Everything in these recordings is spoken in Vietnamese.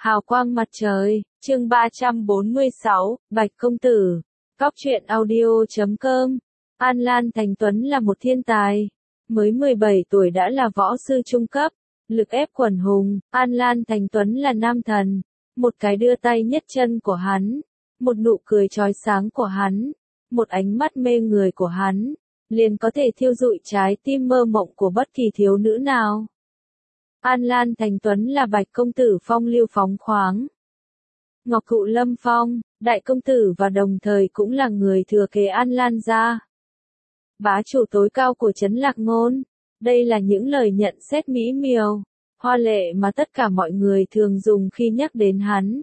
Hào quang mặt trời, chương 346, Bạch Công Tử. Cóc truyện audio.com. An Lan Thành Tuấn là một thiên tài. Mới 17 tuổi đã là võ sư trung cấp. Lực ép quần hùng, An Lan Thành Tuấn là nam thần. Một cái đưa tay nhất chân của hắn. Một nụ cười chói sáng của hắn. Một ánh mắt mê người của hắn. Liền có thể thiêu dụi trái tim mơ mộng của bất kỳ thiếu nữ nào. An Lan Thành Tuấn là Bạch Công Tử phong lưu phóng khoáng. Ngọc Thụ Lâm Phong, đại công tử và đồng thời cũng là người thừa kế An Lan gia. Bá chủ tối cao của trấn Lạc Ngôn. Đây là những lời nhận xét mỹ miều, hoa lệ mà tất cả mọi người thường dùng khi nhắc đến hắn.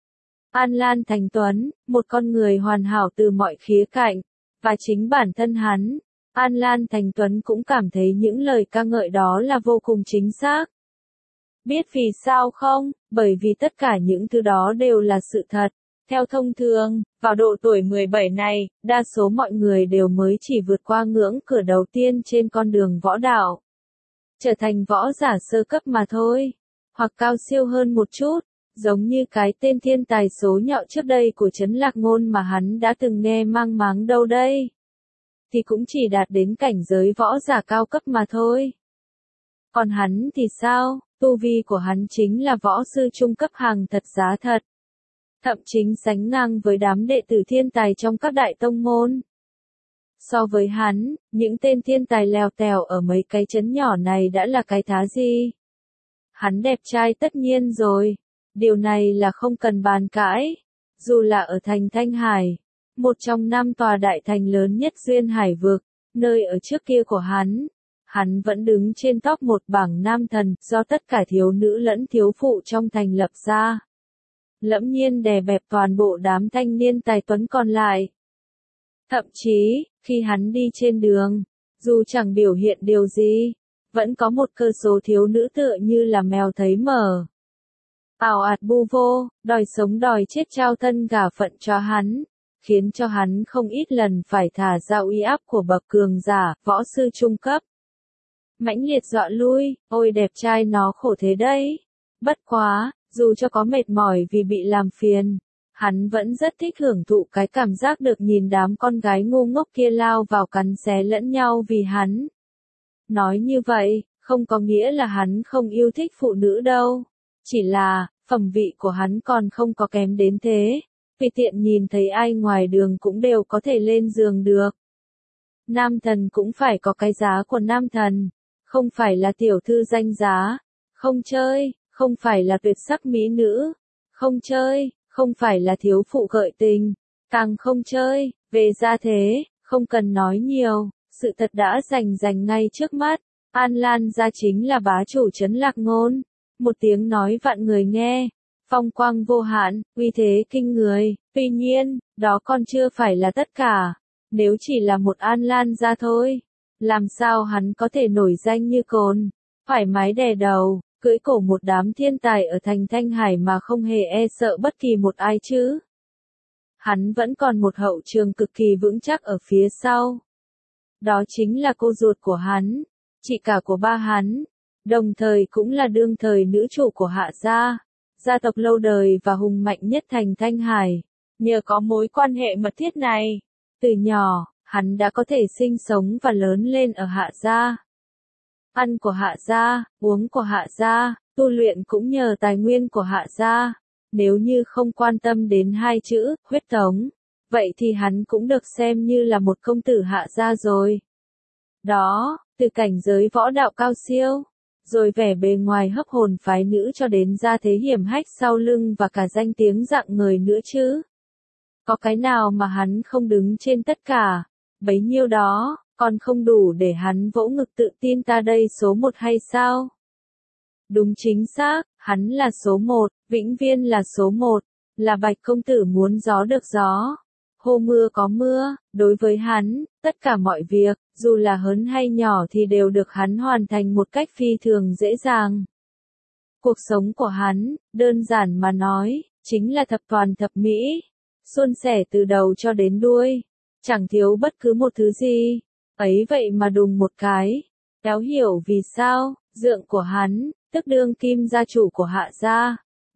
An Lan Thành Tuấn, một con người hoàn hảo từ mọi khía cạnh, và chính bản thân hắn, An Lan Thành Tuấn cũng cảm thấy những lời ca ngợi đó là vô cùng chính xác. Biết vì sao không? Bởi vì tất cả những thứ đó đều là sự thật. Theo thông thường, vào độ tuổi 17 này, đa số mọi người đều mới chỉ vượt qua ngưỡng cửa đầu tiên trên con đường võ đạo. Trở thành võ giả sơ cấp mà thôi. Hoặc cao siêu hơn một chút, giống như cái tên thiên tài số nhạo trước đây của trấn Lạc Ngôn mà hắn đã từng nghe mang máng đâu đây. Thì cũng chỉ đạt đến cảnh giới võ giả cao cấp mà thôi. Còn hắn thì sao? Tu vi của hắn chính là võ sư trung cấp hàng thật giá thật. Thậm chính sánh ngang với đám đệ tử thiên tài trong các đại tông môn. So với hắn, những tên thiên tài lèo tèo ở mấy cái trấn nhỏ này đã là cái thá gì? Hắn đẹp trai tất nhiên rồi. Điều này là không cần bàn cãi. Dù là ở thành Thanh Hải, một trong 5 tòa đại thành lớn nhất Duyên Hải vực, nơi ở trước kia của hắn vẫn đứng trên top một bảng nam thần do tất cả thiếu nữ lẫn thiếu phụ trong thành lập ra. Lẫm nhiên đè bẹp toàn bộ đám thanh niên tài tuấn còn lại. Thậm chí, khi hắn đi trên đường, dù chẳng biểu hiện điều gì, vẫn có một cơ số thiếu nữ tựa như là mèo thấy mờ. Ào ạt bu vô, đòi sống đòi chết trao thân gả phận cho hắn, khiến cho hắn không ít lần phải thả ra uy áp của bậc cường giả, võ sư trung cấp. Mãnh liệt dọa lui, ôi đẹp trai nó khổ thế đấy. Bất quá, dù cho có mệt mỏi vì bị làm phiền, hắn vẫn rất thích hưởng thụ cái cảm giác được nhìn đám con gái ngu ngốc kia lao vào cắn xé lẫn nhau vì hắn. Nói như vậy, không có nghĩa là hắn không yêu thích phụ nữ đâu. Chỉ là, phẩm vị của hắn còn không có kém đến thế. Vì tiện nhìn thấy ai ngoài đường cũng đều có thể lên giường được. Nam thần cũng phải có cái giá của nam thần. Không phải là tiểu thư danh giá, không chơi, không phải là tuyệt sắc mỹ nữ, không chơi, không phải là thiếu phụ gợi tình, càng không chơi, về gia thế, không cần nói nhiều, sự thật đã rành ngay trước mắt, An Lan gia chính là bá chủ trấn Lạc Ngôn, một tiếng nói vạn người nghe, phong quang vô hạn, uy thế kinh người, tuy nhiên, đó còn chưa phải là tất cả, nếu chỉ là một An Lan gia thôi. Làm sao hắn có thể nổi danh như cồn, thoải mái đè đầu, cưỡi cổ một đám thiên tài ở thành Thanh Hải mà không hề e sợ bất kỳ một ai chứ? Hắn vẫn còn một hậu trường cực kỳ vững chắc ở phía sau. Đó chính là cô ruột của hắn, chị cả của ba hắn, đồng thời cũng là đương thời nữ chủ của Hạ gia, gia tộc lâu đời và hùng mạnh nhất thành Thanh Hải. Nhờ có mối quan hệ mật thiết này, từ nhỏ, hắn đã có thể sinh sống và lớn lên ở Hạ gia. Ăn của Hạ gia, uống của Hạ gia, tu luyện cũng nhờ tài nguyên của Hạ gia. Nếu như không quan tâm đến hai chữ, huyết thống, vậy thì hắn cũng được xem như là một công tử Hạ gia rồi. Đó, từ cảnh giới võ đạo cao siêu, rồi vẻ bề ngoài hấp hồn phái nữ cho đến gia thế hiểm hách sau lưng và cả danh tiếng rạng ngời nữa chứ. Có cái nào mà hắn không đứng trên tất cả. Bấy nhiêu đó, còn không đủ để hắn vỗ ngực tự tin ta đây số 1 hay sao? Đúng chính xác, hắn là số 1, vĩnh viên là số 1, là Bạch Công Tử muốn gió được gió, hô mưa có mưa, đối với hắn, tất cả mọi việc, dù là lớn hay nhỏ thì đều được hắn hoàn thành một cách phi thường dễ dàng. Cuộc sống của hắn, đơn giản mà nói, chính là thập toàn thập mỹ, suôn sẻ từ đầu cho đến đuôi. Chẳng thiếu bất cứ một thứ gì, ấy vậy mà đùng một cái, kéo hiểu vì sao, dượng của hắn, tức đương kim gia chủ của Hạ gia,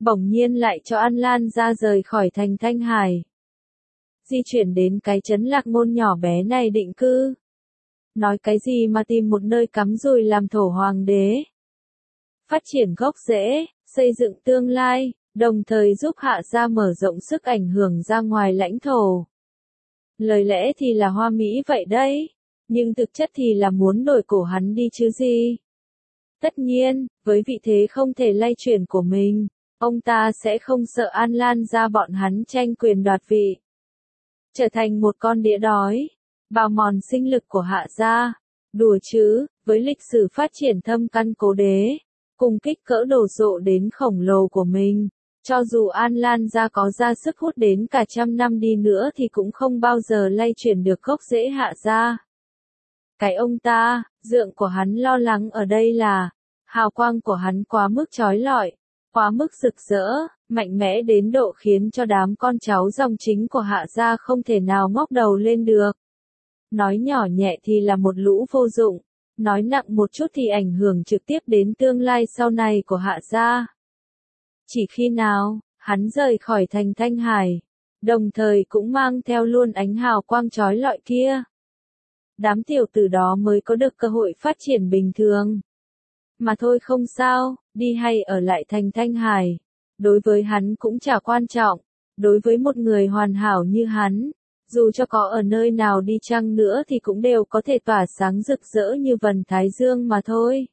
bỗng nhiên lại cho An Lan ra rời khỏi thành Thanh Hải. Di chuyển đến cái trấn Lạc Ngôn nhỏ bé này định cư. Nói cái gì mà tìm một nơi cắm rùi làm thổ hoàng đế. Phát triển gốc rễ, xây dựng tương lai, đồng thời giúp Hạ gia mở rộng sức ảnh hưởng ra ngoài lãnh thổ. Lời lẽ thì là hoa mỹ vậy đấy, nhưng thực chất thì là muốn đổi cổ hắn đi chứ gì. Tất nhiên, với vị thế không thể lay chuyển của mình, ông ta sẽ không sợ An Lan gia bọn hắn tranh quyền đoạt vị. Trở thành một con đĩa đói, bào mòn sinh lực của Hạ gia. Đùa chứ, với lịch sử phát triển thâm căn cố đế, cùng kích cỡ đồ sộ đến khổng lồ của mình, cho dù An Lan gia có ra sức hút đến cả 100 năm đi nữa thì cũng không bao giờ lay chuyển được gốc rễ Hạ gia. Cái ông ta, dượng của hắn lo lắng ở đây là, hào quang của hắn quá mức chói lọi, quá mức rực rỡ, mạnh mẽ đến độ khiến cho đám con cháu dòng chính của Hạ gia không thể nào ngóc đầu lên được. Nói nhỏ nhẹ thì là một lũ vô dụng, nói nặng một chút thì ảnh hưởng trực tiếp đến tương lai sau này của Hạ gia. Chỉ khi nào, hắn rời khỏi thành Thanh Hải, đồng thời cũng mang theo luôn ánh hào quang chói lọi kia. Đám tiểu tử đó mới có được cơ hội phát triển bình thường. Mà thôi không sao, đi hay ở lại thành Thanh Hải. Đối với hắn cũng chả quan trọng. Đối với một người hoàn hảo như hắn, dù cho có ở nơi nào đi chăng nữa thì cũng đều có thể tỏa sáng rực rỡ như vầng thái dương mà thôi.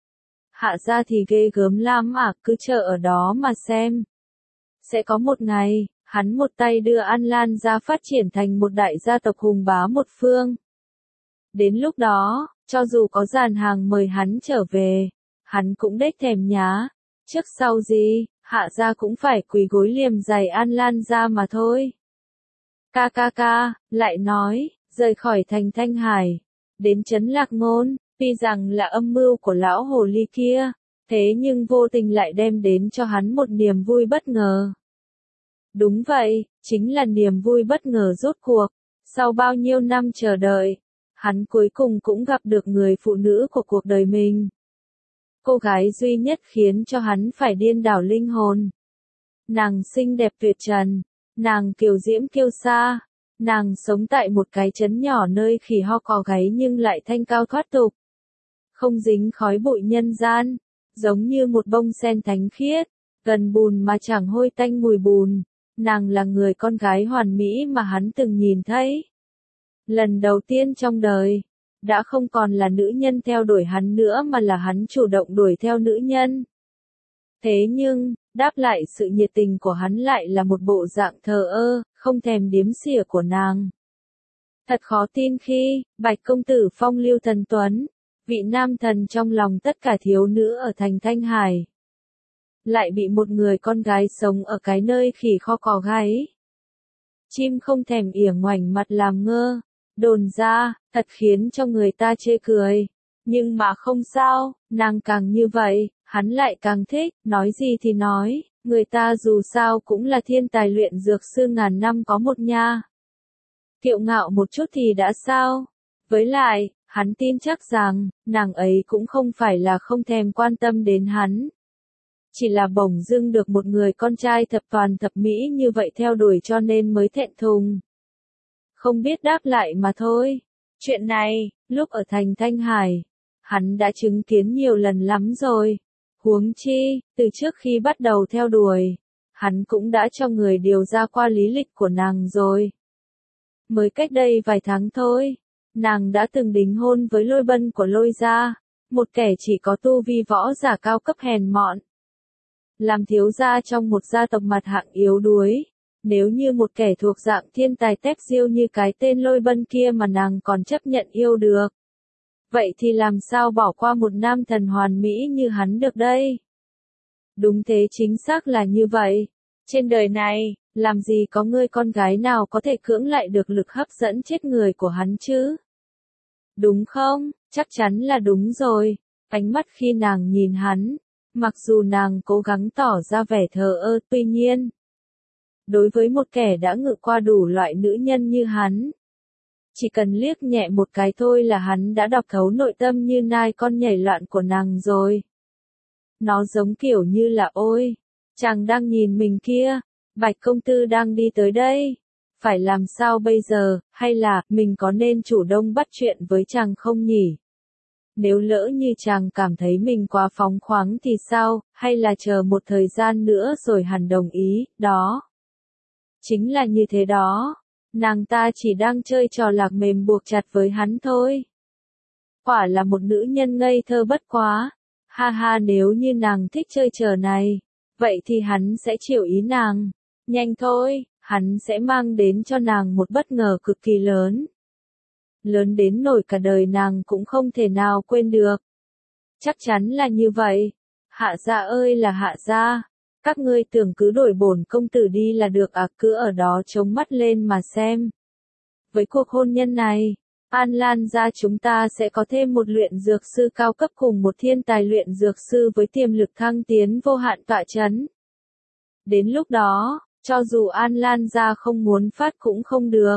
Hạ gia thì ghê gớm lắm à, cứ chờ ở đó mà xem. Sẽ có một ngày, hắn một tay đưa An Lan gia phát triển thành một đại gia tộc hùng bá một phương. Đến lúc đó, cho dù có dàn hàng mời hắn trở về, hắn cũng đếch thèm nhá. Trước sau gì, Hạ gia cũng phải quỳ gối liềm giày An Lan gia mà thôi. Ca, lại nói, rời khỏi thành Thanh Hải, đến trấn Lạc Ngôn, tuy rằng là âm mưu của lão hồ ly kia, thế nhưng vô tình lại đem đến cho hắn một niềm vui bất ngờ. Đúng vậy, chính là niềm vui bất ngờ rốt cuộc. Sau bao nhiêu năm chờ đợi, hắn cuối cùng cũng gặp được người phụ nữ của cuộc đời mình. Cô gái duy nhất khiến cho hắn phải điên đảo linh hồn. Nàng xinh đẹp tuyệt trần, nàng kiều diễm kiêu sa, nàng sống tại một cái trấn nhỏ nơi khỉ ho cò gáy nhưng lại thanh cao thoát tục. Không dính khói bụi nhân gian, giống như một bông sen thánh khiết, gần bùn mà chẳng hôi tanh mùi bùn. Nàng là người con gái hoàn mỹ mà hắn từng nhìn thấy. Lần đầu tiên trong đời, đã không còn là nữ nhân theo đuổi hắn nữa mà là hắn chủ động đuổi theo nữ nhân. Thế nhưng, đáp lại sự nhiệt tình của hắn lại là một bộ dạng thờ ơ, không thèm điếm xỉa của nàng. Thật khó tin khi, Bạch công tử phong lưu thần tuấn, vị nam thần trong lòng tất cả thiếu nữ ở thành Thanh Hải, lại bị một người con gái sống ở cái nơi khỉ kho cò gáy. Chim không thèm ỉa ngoảnh mặt làm ngơ, đồn ra, thật khiến cho người ta chê cười. Nhưng mà không sao, nàng càng như vậy, hắn lại càng thích, nói gì thì nói, người ta dù sao cũng là thiên tài luyện dược sư ngàn năm có một nha. Kiệu ngạo một chút thì đã sao? Với lại, hắn tin chắc rằng, nàng ấy cũng không phải là không thèm quan tâm đến hắn. Chỉ là bỗng dưng được một người con trai thập toàn thập mỹ như vậy theo đuổi cho nên mới thẹn thùng. Không biết đáp lại mà thôi. Chuyện này, lúc ở thành Thanh Hải, hắn đã chứng kiến nhiều lần lắm rồi. Huống chi, từ trước khi bắt đầu theo đuổi, hắn cũng đã cho người điều ra qua lý lịch của nàng rồi. Mới cách đây vài tháng thôi, nàng đã từng đính hôn với Lôi Bân của Lôi gia, một kẻ chỉ có tu vi võ giả cao cấp hèn mọn. Làm thiếu gia trong một gia tộc mặt hạng yếu đuối, nếu như một kẻ thuộc dạng thiên tài tép diêu như cái tên Lôi Bân kia mà nàng còn chấp nhận yêu được, vậy thì làm sao bỏ qua một nam thần hoàn mỹ như hắn được đây? Đúng thế, chính xác là như vậy. Trên đời này, làm gì có người con gái nào có thể cưỡng lại được lực hấp dẫn chết người của hắn chứ? Đúng không? Chắc chắn là đúng rồi. Ánh mắt khi nàng nhìn hắn, mặc dù nàng cố gắng tỏ ra vẻ thờ ơ, tuy nhiên, đối với một kẻ đã ngự qua đủ loại nữ nhân như hắn, chỉ cần liếc nhẹ một cái thôi là hắn đã đọc thấu nội tâm như nai con nhảy loạn của nàng rồi. Nó giống kiểu như là ôi, Chàng đang nhìn mình kia, Bạch công tử đang đi tới đây. Phải làm sao bây giờ, hay là, mình có nên chủ động bắt chuyện với chàng không nhỉ? Nếu lỡ như chàng cảm thấy mình quá phóng khoáng thì sao, hay là chờ một thời gian nữa rồi hẳn đồng ý, đó. Chính là như thế đó. Nàng ta chỉ đang chơi trò lạc mềm buộc chặt với hắn thôi. Quả là một nữ nhân ngây thơ bất quá. Ha ha, nếu như nàng thích chơi trò này, vậy thì hắn sẽ chiều ý nàng. Nhanh thôi, hắn sẽ mang đến cho nàng một bất ngờ cực kỳ lớn. Lớn đến nỗi cả đời nàng cũng không thể nào quên được. Chắc chắn là như vậy. Hạ gia ơi là Hạ gia. Các ngươi tưởng cứ đổi bổn công tử đi là được à, cứ ở đó chống mắt lên mà xem. Với cuộc hôn nhân này, An Lan gia chúng ta sẽ có thêm một luyện dược sư cao cấp cùng một thiên tài luyện dược sư với tiềm lực thăng tiến vô hạn tọa chấn. Đến lúc đó, cho dù An Lan gia không muốn phát cũng không được.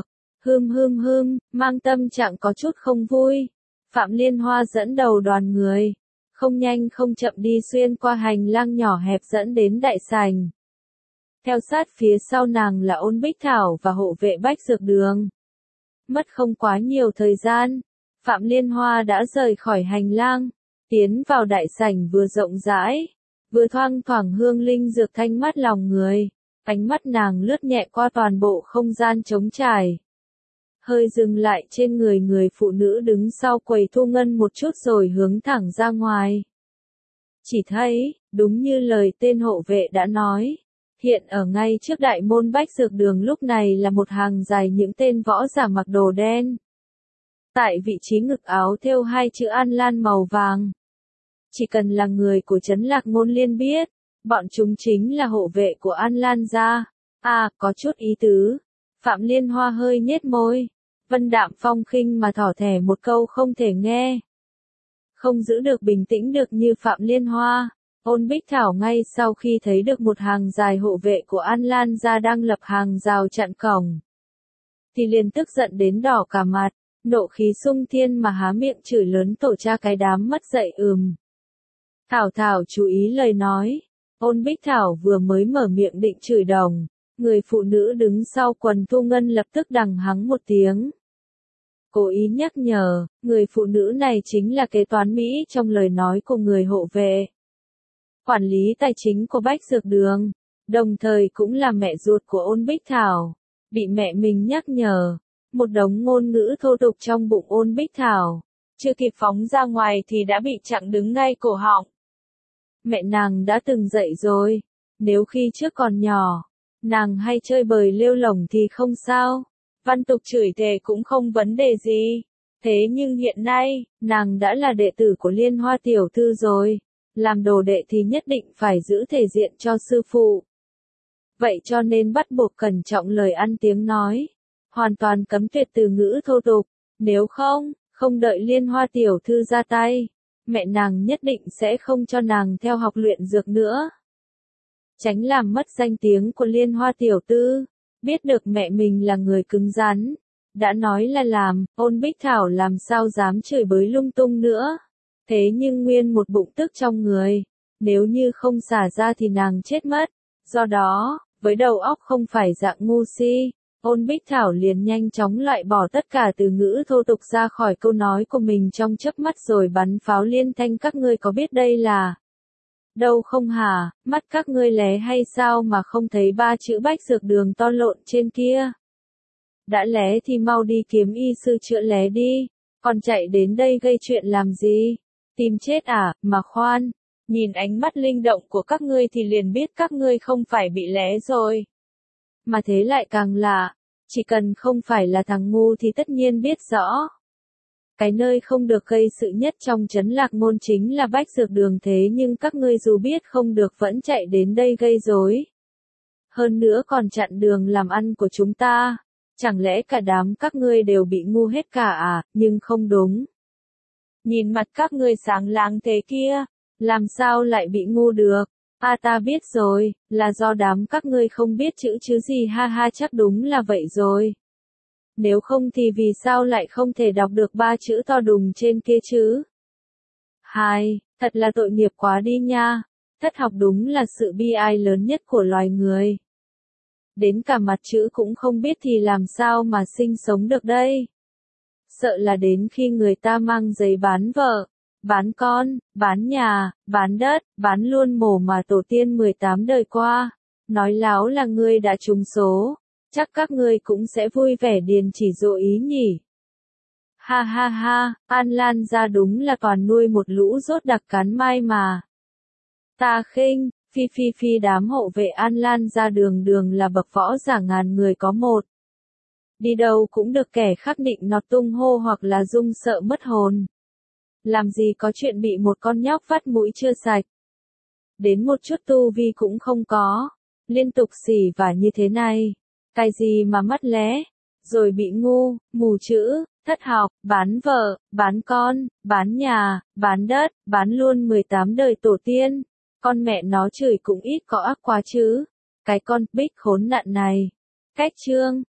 Mang tâm trạng có chút không vui. Phạm Liên Hoa dẫn đầu đoàn người. Không nhanh không chậm đi xuyên qua hành lang nhỏ hẹp dẫn đến đại sảnh. Theo sát phía sau nàng là Ôn Bích Thảo và hộ vệ Bách Dược Đường. Mất không quá nhiều thời gian, Phạm Liên Hoa đã rời khỏi hành lang, tiến vào đại sảnh vừa rộng rãi, vừa thoang thoảng hương linh dược thanh mát lòng người. Ánh mắt nàng lướt nhẹ qua toàn bộ không gian trống trải. Hơi dừng lại trên người người phụ nữ đứng sau quầy thu ngân một chút rồi hướng thẳng ra ngoài. Chỉ thấy, đúng như lời tên hộ vệ đã nói, hiện ở ngay trước đại môn Bách Dược Đường lúc này là một hàng dài những tên võ giả mặc đồ đen. Tại vị trí ngực áo thêu hai chữ An Lan màu vàng. Chỉ cần là người của trấn Lạc Ngôn Liên biết, bọn chúng chính là hộ vệ của An Lan gia. À, có chút ý tứ. Phạm Liên Hoa hơi nhếch môi. Vân đạm phong khinh mà thỏ thẻ một câu không thể nghe. Không giữ được bình tĩnh được như Phạm Liên Hoa. Ôn Bích Thảo ngay sau khi thấy được một hàng dài hộ vệ của An Lan gia đang lập hàng rào chặn cổng. Thì liền tức giận đến đỏ cả mặt, nộ khí sung thiên mà há miệng chửi lớn tổ cha cái đám mất dạy Thảo chú ý lời nói. Ôn Bích Thảo vừa mới mở miệng định chửi đồng. Người phụ nữ đứng sau quần thu ngân lập tức đằng hắng một tiếng. Cố ý nhắc nhở, người phụ nữ này chính là kế toán Mỹ trong lời nói của người hộ vệ. Quản lý tài chính của Bách Dược Đường, đồng thời cũng là mẹ ruột của Ôn Bích Thảo. Bị mẹ mình nhắc nhở, một đống ngôn ngữ thô tục trong bụng Ôn Bích Thảo. Chưa kịp phóng ra ngoài thì đã bị chặn đứng ngay cổ họng. Mẹ nàng đã từng dạy rồi, nếu khi trước còn nhỏ, nàng hay chơi bời lêu lổng thì không sao, văn tục chửi thề cũng không vấn đề gì. Thế nhưng hiện nay, nàng đã là đệ tử của Liên Hoa tiểu thư rồi, làm đồ đệ thì nhất định phải giữ thể diện cho sư phụ. Vậy cho nên bắt buộc cẩn trọng lời ăn tiếng nói, hoàn toàn cấm tuyệt từ ngữ thô tục, nếu không đợi Liên Hoa tiểu thư ra tay, mẹ nàng nhất định sẽ không cho nàng theo học luyện dược nữa. Tránh làm mất danh tiếng của Liên Hoa tiểu thư, biết được mẹ mình là người cứng rắn, đã nói là làm, Ôn Bích Thảo làm sao dám chửi bới lung tung nữa. Thế nhưng nguyên một bụng tức trong người, nếu như không xả ra thì nàng chết mất. Do đó, với đầu óc không phải dạng ngu si, Ôn Bích Thảo liền nhanh chóng loại bỏ tất cả từ ngữ thô tục ra khỏi câu nói của mình trong chớp mắt rồi bắn pháo liên thanh. Các ngươi có biết đây là đâu không hả, mắt các ngươi lé hay sao mà không thấy ba chữ Bách Dược Đường to lộn trên kia? Đã lé thì mau đi kiếm y sư chữa lé đi, còn chạy đến đây gây chuyện làm gì? Tìm chết à, mà khoan, nhìn ánh mắt linh động của các ngươi thì liền biết các ngươi không phải bị lé rồi. Mà thế lại càng lạ, chỉ cần không phải là thằng ngu thì tất nhiên biết rõ. Cái nơi không được gây sự nhất trong trấn Lạc Ngôn chính là Bách Dược Đường, thế nhưng các ngươi dù biết không được vẫn chạy đến đây gây rối. Hơn nữa còn chặn đường làm ăn của chúng ta. Chẳng lẽ cả đám các ngươi đều bị ngu hết cả à, nhưng không đúng. Nhìn mặt các ngươi sáng láng thế kia, làm sao lại bị ngu được? À ta biết rồi, là do đám các ngươi không biết chữ chứ gì, ha ha, chắc đúng là vậy rồi. Nếu không thì vì sao lại không thể đọc được ba chữ to đùng trên kia chứ? Thật là tội nghiệp quá đi nha. Thất học đúng là sự bi ai lớn nhất của loài người. Đến cả mặt chữ cũng không biết thì làm sao mà sinh sống được đây. Sợ là đến khi người ta mang giấy bán vợ, bán con, bán nhà, bán đất, bán luôn mồ mà tổ tiên 18 đời qua, nói láo là ngươi đã trúng số, chắc các ngươi cũng sẽ vui vẻ điền chỉ dụ ý nhỉ. Ha ha ha, An Lan gia đúng là còn nuôi một lũ rốt đặc cắn mai mà. Ta khinh, phi phi phi đám hộ vệ An Lan gia đường đường là bậc võ giả ngàn người có một. Đi đâu cũng được kẻ khác định nọt tung hô hoặc là rung sợ mất hồn. Làm gì có chuyện bị một con nhóc vắt mũi chưa sạch. Đến một chút tu vi cũng không có. Liên tục xỉ vả như thế này. Cái gì mà mắt lé. Rồi bị ngu, mù chữ, thất học, bán vợ, bán con, bán nhà, bán đất, bán luôn 18 đời tổ tiên. Con mẹ nó chửi cũng ít có ác quá chứ. Cái con bích khốn nạn này. Cách chương.